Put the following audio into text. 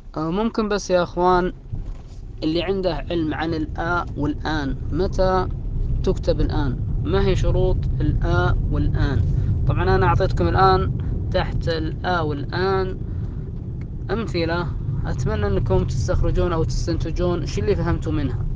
ممكن بس يا اخوان، اللي عنده علم عن الآ والآن، متى تكتب الآن؟ ما هي شروط الآ والآن؟ طبعا أنا أعطيتكم الآن تحت الآ والآن أمثلة، أتمنى أنكم تستخرجون أو تستنتجون شو اللي فهمتوا منها.